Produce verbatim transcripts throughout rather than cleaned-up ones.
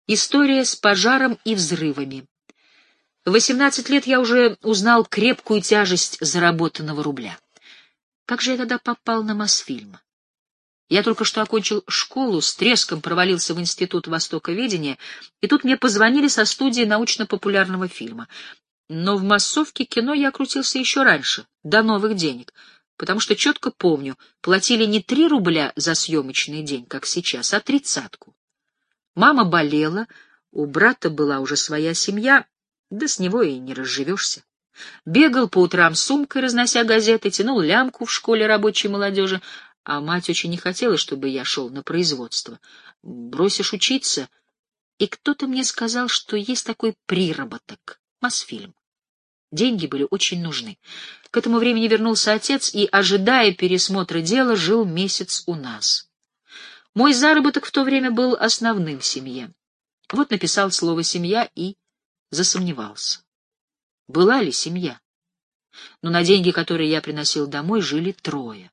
История с пожаром и взрывами. В восемнадцать лет я уже узнал крепкую тяжесть заработанного рубля. Как же я тогда попал на Мосфильм? Я только что окончил школу, с треском провалился в Институт Востоковедения, и тут мне позвонили со студии научно-популярного фильма. Но в массовке кино я крутился еще раньше, до новых денег, потому что четко помню, платили не три рубля за съемочный день, как сейчас, а тридцатку. Мама болела, у брата была уже своя семья, да с него и не разживешься. Бегал по утрам с сумкой, разнося газеты, тянул лямку в школе рабочей молодежи, а мать очень не хотела, чтобы я шел на производство. Бросишь учиться, и кто-то мне сказал, что есть такой приработок — Мосфильм. Деньги были очень нужны. К этому времени вернулся отец и, ожидая пересмотра дела, жил месяц у нас. Мой заработок в то время был основным в семье. Вот написал слово «семья» и засомневался. Была ли семья? Но на деньги, которые я приносил домой, жили трое.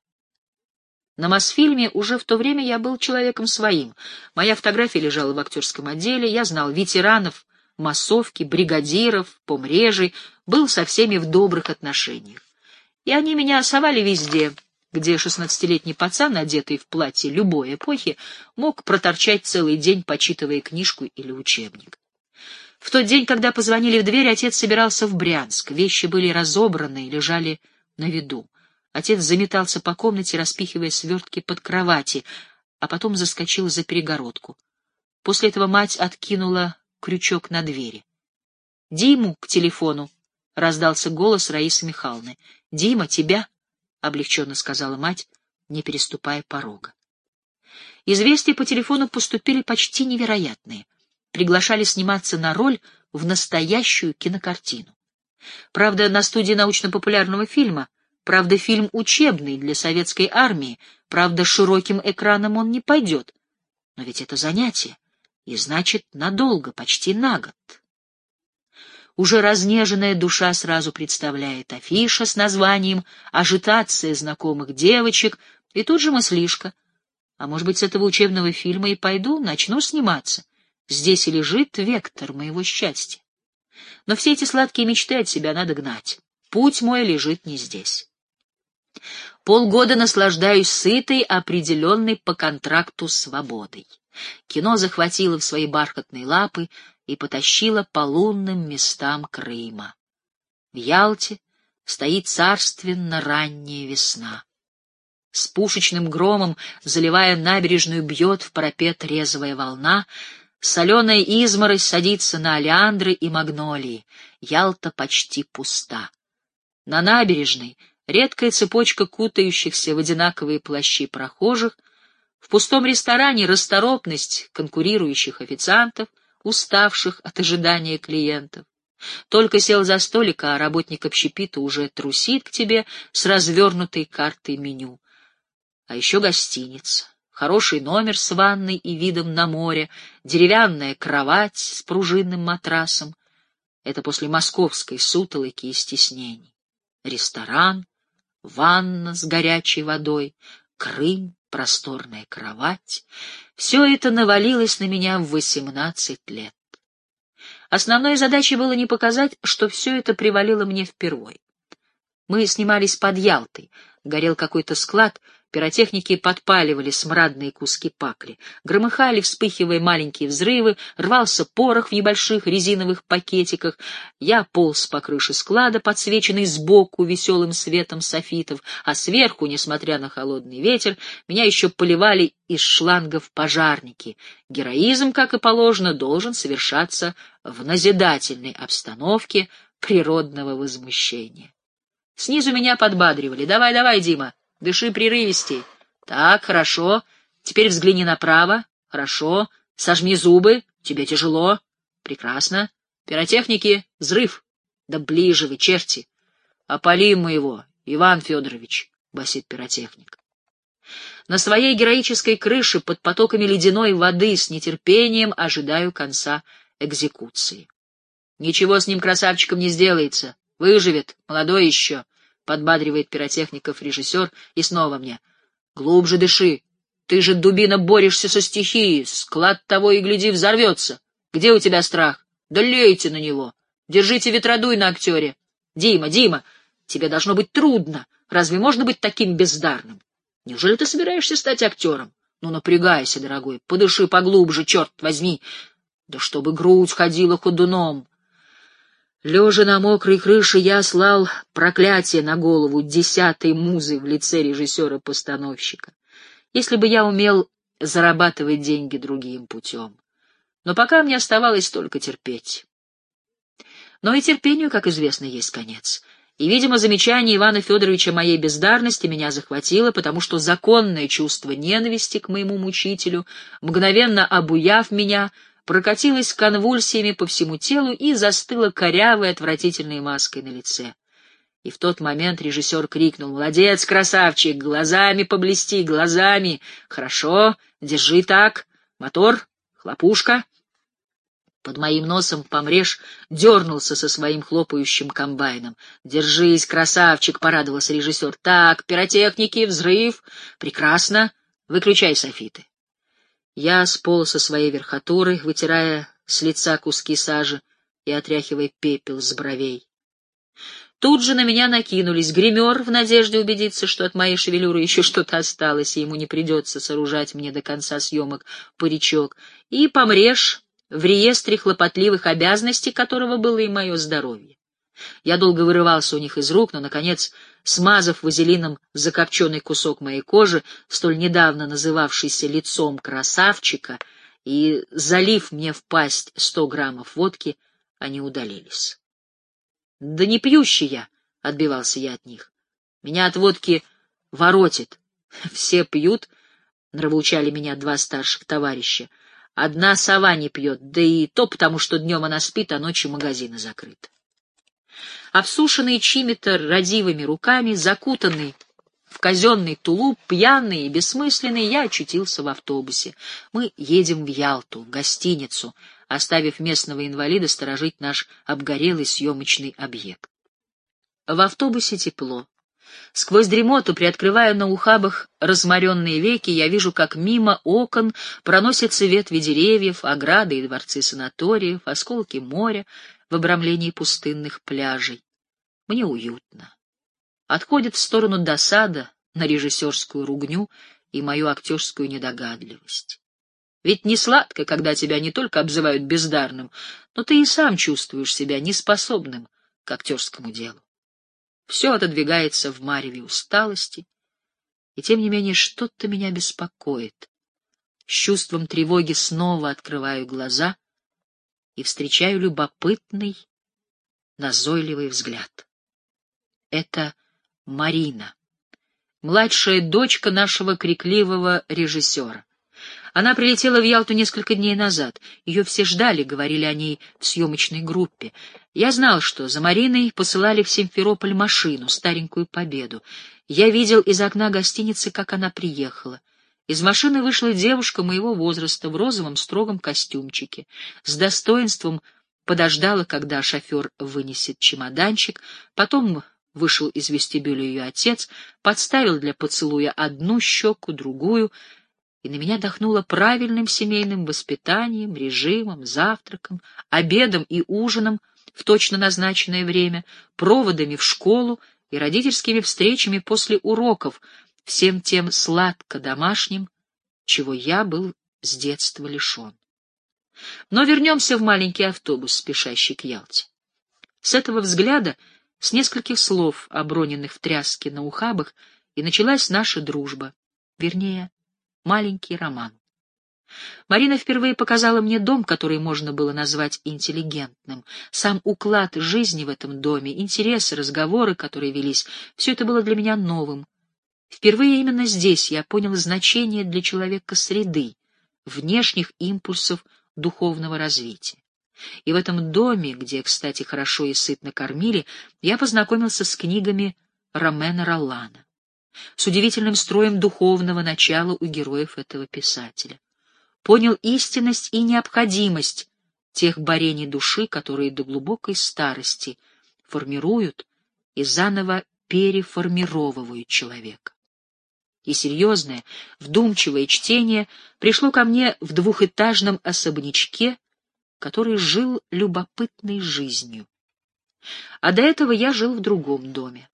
На Мосфильме уже в то время я был человеком своим. Моя фотография лежала в актерском отделе, я знал ветеранов, массовки, бригадиров, помрежей, был со всеми в добрых отношениях. И они меня совали везде, где шестнадцатилетний пацан, одетый в платье любой эпохи, мог проторчать целый день, почитывая книжку или учебник. В тот день, когда позвонили в дверь, отец собирался в Брянск. Вещи были разобраны и лежали на виду. Отец заметался по комнате, распихивая свертки под кровати, а потом заскочил за перегородку. После этого мать откинула крючок на двери. «Диму к телефону!» — раздался голос Раисы Михайловны. «Дима, тебя?» — облегченно сказала мать, не переступая порога. Известия по телефону поступили почти невероятные. Приглашали сниматься на роль в настоящую кинокартину. Правда, на студии научно-популярного фильма, правда, фильм учебный для советской армии, правда, широким экраном он не пойдет. Но ведь это занятие, и значит, надолго, почти на год. Уже разнеженная душа сразу представляет афиша с названием «Ажитация знакомых девочек», и тут же мыслишка. А может быть, с этого учебного фильма и пойду, начну сниматься. Здесь и лежит вектор моего счастья. Но все эти сладкие мечты от себя надо гнать. Путь мой лежит не здесь. Полгода наслаждаюсь сытой, определенной по контракту свободой. Кино захватило в свои бархатные лапы и потащило по лунным местам Крыма. В Ялте стоит царственно ранняя весна. С пушечным громом, заливая набережную, бьет в парапет резвая волна, соленая изморозь садится на олеандры и магнолии. Ялта почти пуста. На набережной редкая цепочка кутающихся в одинаковые плащи прохожих, в пустом ресторане расторопность конкурирующих официантов, уставших от ожидания клиентов. Только сел за столик, а работник общепита уже трусит к тебе с развернутой картой меню. А еще гостиница. Хороший номер с ванной и видом на море, деревянная кровать с пружинным матрасом. Это после московской сутолоки и стеснений. Ресторан, ванна с горячей водой, Крым, просторная кровать. Все это навалилось на меня в восемнадцать лет. Основной задачей было не показать, что все это привалило мне впервой. Мы снимались под Ялтой, горел какой-то склад, пиротехники подпаливали смрадные куски пакли, громыхали, вспыхивая маленькие взрывы, рвался порох в небольших резиновых пакетиках. Я полз по крыше склада, подсвеченный сбоку веселым светом софитов, а сверху, несмотря на холодный ветер, меня еще поливали из шлангов пожарники. Героизм, как и положено, должен совершаться в назидательной обстановке природного возмущения. Снизу меня подбадривали. «Давай, давай, Дима, дыши прерывистей. Так, хорошо. Теперь взгляни направо. Хорошо. Сожми зубы. Тебе тяжело. Прекрасно. Пиротехники, взрыв. Да ближе вы, черти. Опалим мы его, Иван Федорович», — басит пиротехник. На своей героической крыше под потоками ледяной воды с нетерпением ожидаю конца экзекуции. «Ничего с ним, красавчиком, не сделается. Выживет, молодой еще», — подбадривает пиротехников режиссер, и снова мне. «Глубже дыши. Ты же, дубина, борешься со стихией. Склад того и гляди взорвется. Где у тебя страх? Да лейте на него! Держите ветродуй на актере! Дима, Дима, тебе должно быть трудно. Разве можно быть таким бездарным? Неужели ты собираешься стать актером? Ну, напрягайся, дорогой, подыши поглубже, черт возьми. Да чтобы грудь ходила ходуном. Лежа на мокрой крыше, я слал проклятие на голову десятой музы в лице режиссера-постановщика. Если бы я умел зарабатывать деньги другим путем. Но пока мне оставалось только терпеть. Но и терпению, как известно, есть конец. И, видимо, замечание Ивана Федоровича моей бездарности меня захватило, потому что законное чувство ненависти к моему мучителю, мгновенно обуяв меня, прокатилось конвульсиями по всему телу и застыло корявой отвратительной маской на лице. И в тот момент режиссер крикнул: «Молодец, красавчик! Глазами поблести, глазами! Хорошо, держи так! Мотор, хлопушка!» Под моим носом помреж дернулся со своим хлопающим комбайном. «Держись, красавчик!» — порадовался режиссер. «Так, пиротехники, взрыв! Прекрасно! Выключай софиты!» Я сполз со своей верхотуры, вытирая с лица куски сажи и отряхивая пепел с бровей. Тут же на меня накинулись гример в надежде убедиться, что от моей шевелюры еще что-то осталось, и ему не придется сооружать мне до конца съемок паричок, и помреж, в реестре хлопотливых обязанностей которого было и мое здоровье. Я долго вырывался у них из рук, но, наконец, смазав вазелином закопченный кусок моей кожи, столь недавно называвшийся лицом красавчика, и залив мне в пасть сто граммов водки, они удалились. «Да не пьющий я», — отбивался я от них. «Меня от водки воротит. Все пьют», — нравоучали меня два старших товарища. «Одна сова не пьет, да и то потому, что днем она спит, а ночью магазины закрыты». Обсушенный чьими-то родивыми руками, закутанный в казенный тулуп, пьяный и бессмысленный, я очутился в автобусе. Мы едем в Ялту, в гостиницу, оставив местного инвалида сторожить наш обгорелый съемочный объект. В автобусе тепло. Сквозь дремоту, приоткрывая на ухабах разморенные веки, я вижу, как мимо окон проносятся ветви деревьев, ограды и дворцы санаториев, осколки моря в обрамлении пустынных пляжей. Мне уютно. Отходит в сторону досада на режиссерскую ругню и мою актерскую недогадливость. Ведь не сладко, когда тебя не только обзывают бездарным, но ты и сам чувствуешь себя неспособным к актерскому делу. Все отодвигается в мареве усталости, и тем не менее что-то меня беспокоит. С чувством тревоги снова открываю глаза и встречаю любопытный, назойливый взгляд. Это Марина, младшая дочка нашего крикливого режиссера. Она прилетела в Ялту несколько дней назад. Ее все ждали, говорили о ней в съемочной группе. Я знал, что за Мариной посылали в Симферополь машину, старенькую Победу. Я видел из окна гостиницы, как она приехала. Из машины вышла девушка моего возраста в розовом строгом костюмчике. С достоинством подождала, когда шофер вынесет чемоданчик, потом вышел из вестибюля ее отец, подставил для поцелуя одну щеку, другую, и на меня дохнуло правильным семейным воспитанием, режимом, завтраком, обедом и ужином в точно назначенное время, проводами в школу и родительскими встречами после уроков, всем тем сладко домашним, чего я был с детства лишен. Но вернемся в маленький автобус, спешащий к Ялте. С этого взгляда, с нескольких слов, оброненных в тряске на ухабах, и началась наша дружба, вернее, маленький роман. Марина впервые показала мне дом, который можно было назвать интеллигентным. Сам уклад жизни в этом доме, интересы, разговоры, которые велись, все это было для меня новым. Впервые именно здесь я понял значение для человека среды, внешних импульсов духовного развития. И в этом доме, где, кстати, хорошо и сытно кормили, я познакомился с книгами Ромена Роллана, с удивительным строем духовного начала у героев этого писателя. Понял истинность и необходимость тех борений души, которые до глубокой старости формируют и заново переформировывают человека. И серьезное, вдумчивое чтение пришло ко мне в двухэтажном особнячке, который жил любопытной жизнью. А до этого я жил в другом доме.